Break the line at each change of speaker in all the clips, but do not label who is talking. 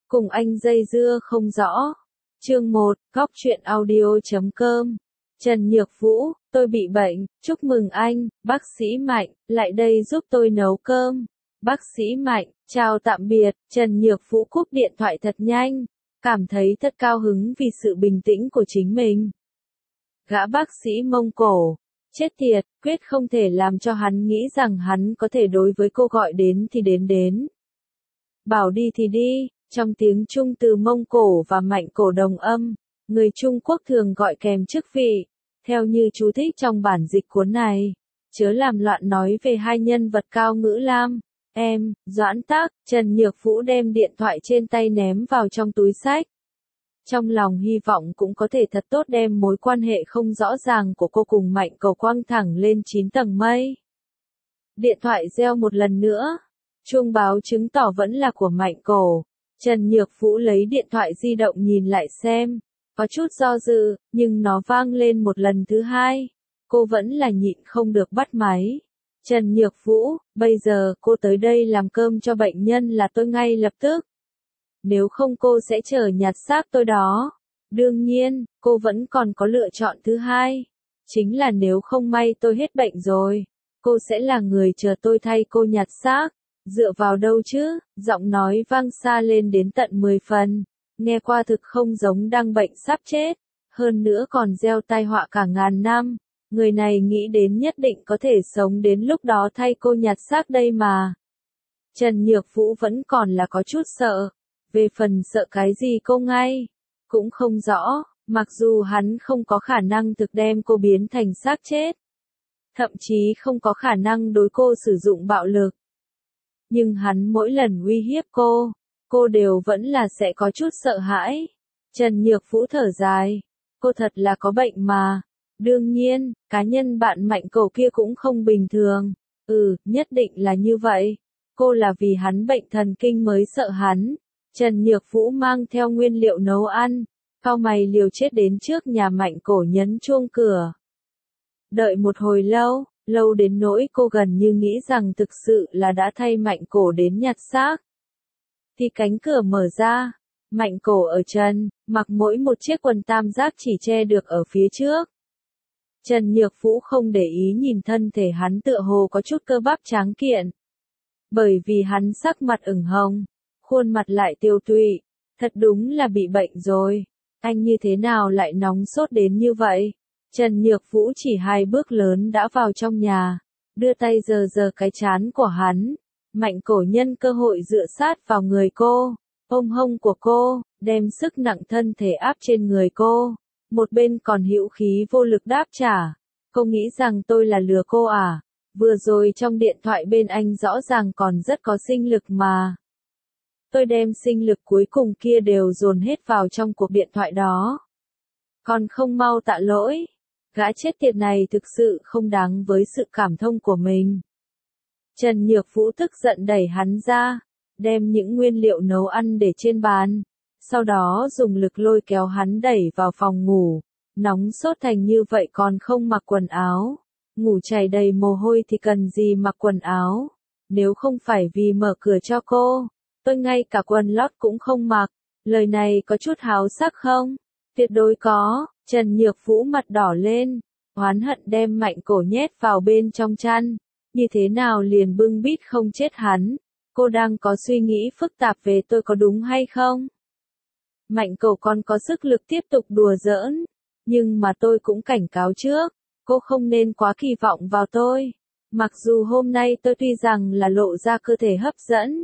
Cùng anh dây dưa không rõ. Chương 1, Góc truyện audio.com. Trần Nhược Vũ, tôi bị bệnh, chúc mừng anh, bác sĩ Mạnh, lại đây giúp tôi nấu cơm. Bác sĩ Mạnh, chào tạm biệt, Trần Nhược Vũ cúp điện thoại thật nhanh, cảm thấy thật cao hứng vì sự bình tĩnh của chính mình. Gã bác sĩ Mông Cổ, chết tiệt, quyết không thể làm cho hắn nghĩ rằng hắn có thể đối với cô gọi đến thì đến. Bảo đi thì đi, trong tiếng Trung từ Mông Cổ và Mạnh Cổ đồng âm, người Trung Quốc thường gọi kèm chức vị, theo như chú thích trong bản dịch cuốn này, chớ làm loạn nói về hai nhân vật cao ngữ lam. Em, Doãn Tác, Trần Nhược Vũ đem điện thoại trên tay ném vào trong túi xách. Trong lòng hy vọng cũng có thể thật tốt đem mối quan hệ không rõ ràng của cô cùng Mạnh Cổ quăng thẳng lên 9 tầng mây. Điện thoại reo một lần nữa. Chuông báo chứng tỏ vẫn là của Mạnh Cổ. Trần Nhược Vũ lấy điện thoại di động nhìn lại xem. Có chút do dự, nhưng nó vang lên một lần thứ hai. Cô vẫn là nhịn không được bắt máy. Trần Nhược Vũ, bây giờ cô tới đây làm cơm cho bệnh nhân là tôi ngay lập tức. Nếu không cô sẽ chờ nhặt xác tôi đó. Đương nhiên, cô vẫn còn có lựa chọn thứ hai. Chính là nếu không may tôi hết bệnh rồi, cô sẽ là người chờ tôi thay cô nhặt xác. Dựa vào đâu chứ, giọng nói vang xa lên đến tận 10 phần. Nghe qua thực không giống đang bệnh sắp chết. Hơn nữa còn gieo tai họa cả ngàn năm. Người này nghĩ đến nhất định có thể sống đến lúc đó thay cô nhặt xác đây mà. Trần Nhược Vũ vẫn còn là có chút sợ. Về phần sợ cái gì cô ngay cũng không rõ, mặc dù hắn không có khả năng thực đem cô biến thành xác chết. Thậm chí không có khả năng đối cô sử dụng bạo lực. Nhưng hắn mỗi lần uy hiếp cô đều vẫn là sẽ có chút sợ hãi. Trần Nhược Vũ thở dài, cô thật là có bệnh mà. Đương nhiên, cá nhân bạn Mạnh Cổ kia cũng không bình thường. Nhất định là như vậy. Cô là vì hắn bệnh thần kinh mới sợ hắn. Trần Nhược Vũ mang theo nguyên liệu nấu ăn, cau mày liều chết đến trước nhà Mạnh Cổ nhấn chuông cửa. Đợi một hồi lâu đến nỗi cô gần như nghĩ rằng thực sự là đã thay Mạnh Cổ đến nhặt xác. Thì cánh cửa mở ra, Mạnh Cổ ở trần, mặc mỗi một chiếc quần tam giác chỉ che được ở phía trước. Trần Nhược Vũ không để ý nhìn thân thể hắn tựa hồ có chút cơ bắp tráng kiện. Bởi vì hắn sắc mặt ửng hồng, khuôn mặt lại tiêu tụy, thật đúng là bị bệnh rồi. Anh như thế nào lại nóng sốt đến như vậy? Trần Nhược Vũ chỉ 2 bước lớn đã vào trong nhà, đưa tay sờ cái trán của hắn. Mạnh Cổ nhân cơ hội dựa sát vào người cô, ôm hông của cô, đem sức nặng thân thể áp trên người cô. Một bên còn hữu khí vô lực đáp trả. Cô nghĩ rằng tôi là lừa cô à? Vừa rồi trong điện thoại bên anh rõ ràng còn rất có sinh lực mà. Tôi đem sinh lực cuối cùng kia đều dồn hết vào trong cuộc điện thoại đó. Còn không mau tạ lỗi. Gã chết tiệt này thực sự không đáng với sự cảm thông của mình. Trần Nhược Vũ tức giận đẩy hắn ra, đem những nguyên liệu nấu ăn để trên bàn. Sau đó dùng lực lôi kéo hắn đẩy vào phòng ngủ. Nóng sốt thành như vậy còn không mặc quần áo. Ngủ chảy đầy mồ hôi thì cần gì mặc quần áo. Nếu không phải vì mở cửa cho cô, tôi ngay cả quần lót cũng không mặc. Lời này có chút háo sắc không? Tuyệt đối có. Trần Nhược Vũ mặt đỏ lên, oán hận đem Mạnh Cổ nhét vào bên trong chăn. Như thế nào liền bưng bít không chết hắn. Cô đang có suy nghĩ phức tạp về tôi có đúng hay không? Mạnh Cổ còn có sức lực tiếp tục đùa giỡn. Nhưng mà tôi cũng cảnh cáo trước, cô không nên quá kỳ vọng vào tôi. Mặc dù hôm nay tôi tuy rằng là lộ ra cơ thể hấp dẫn,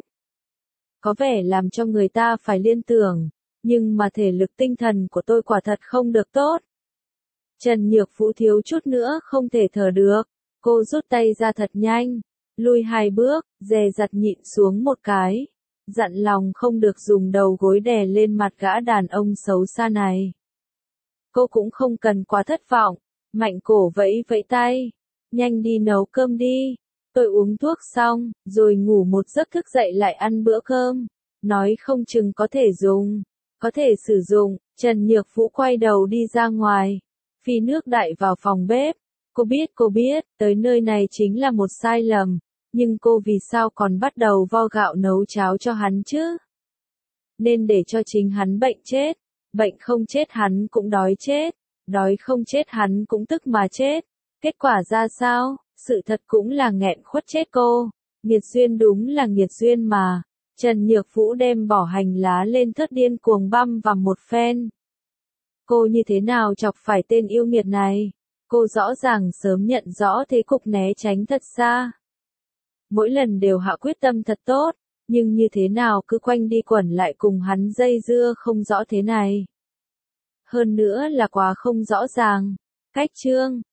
có vẻ làm cho người ta phải liên tưởng, nhưng mà thể lực tinh thần của tôi quả thật không được tốt. Trần Nhược Vũ thiếu chút nữa không thể thở được, cô rút tay ra thật nhanh, lùi 2 bước, dè dặt nhịn xuống một cái, dặn lòng không được dùng đầu gối đè lên mặt gã đàn ông xấu xa này. Cô cũng không cần quá thất vọng. Mạnh Cổ vẫy vẫy tay, nhanh đi nấu cơm đi. Tôi uống thuốc xong, rồi ngủ một giấc thức dậy lại ăn bữa cơm. Nói không chừng có thể sử dụng. Trần Nhược Vũ quay đầu đi ra ngoài, phi nước đại vào phòng bếp. Cô biết, tới nơi này chính là một sai lầm, nhưng cô vì sao còn bắt đầu vo gạo nấu cháo cho hắn chứ? nên để cho chính hắn bệnh chết. Bệnh không chết hắn cũng đói chết, đói không chết hắn cũng tức mà chết. Kết quả ra sao? Sự thật cũng là nghẹn khuất chết cô. Nghiệt duyên đúng là nghiệt duyên mà. Trần Nhược Vũ đem bỏ hành lá lên thớt điên cuồng băm vào một phen. Cô như thế nào chọc phải tên yêu nghiệt này? Cô rõ ràng sớm nhận rõ thế cục né tránh thật xa. Mỗi lần đều hạ quyết tâm thật tốt, nhưng như thế nào cứ quanh đi quẩn lại cùng hắn dây dưa không rõ thế này. Hơn nữa là quá không rõ ràng. Cách chương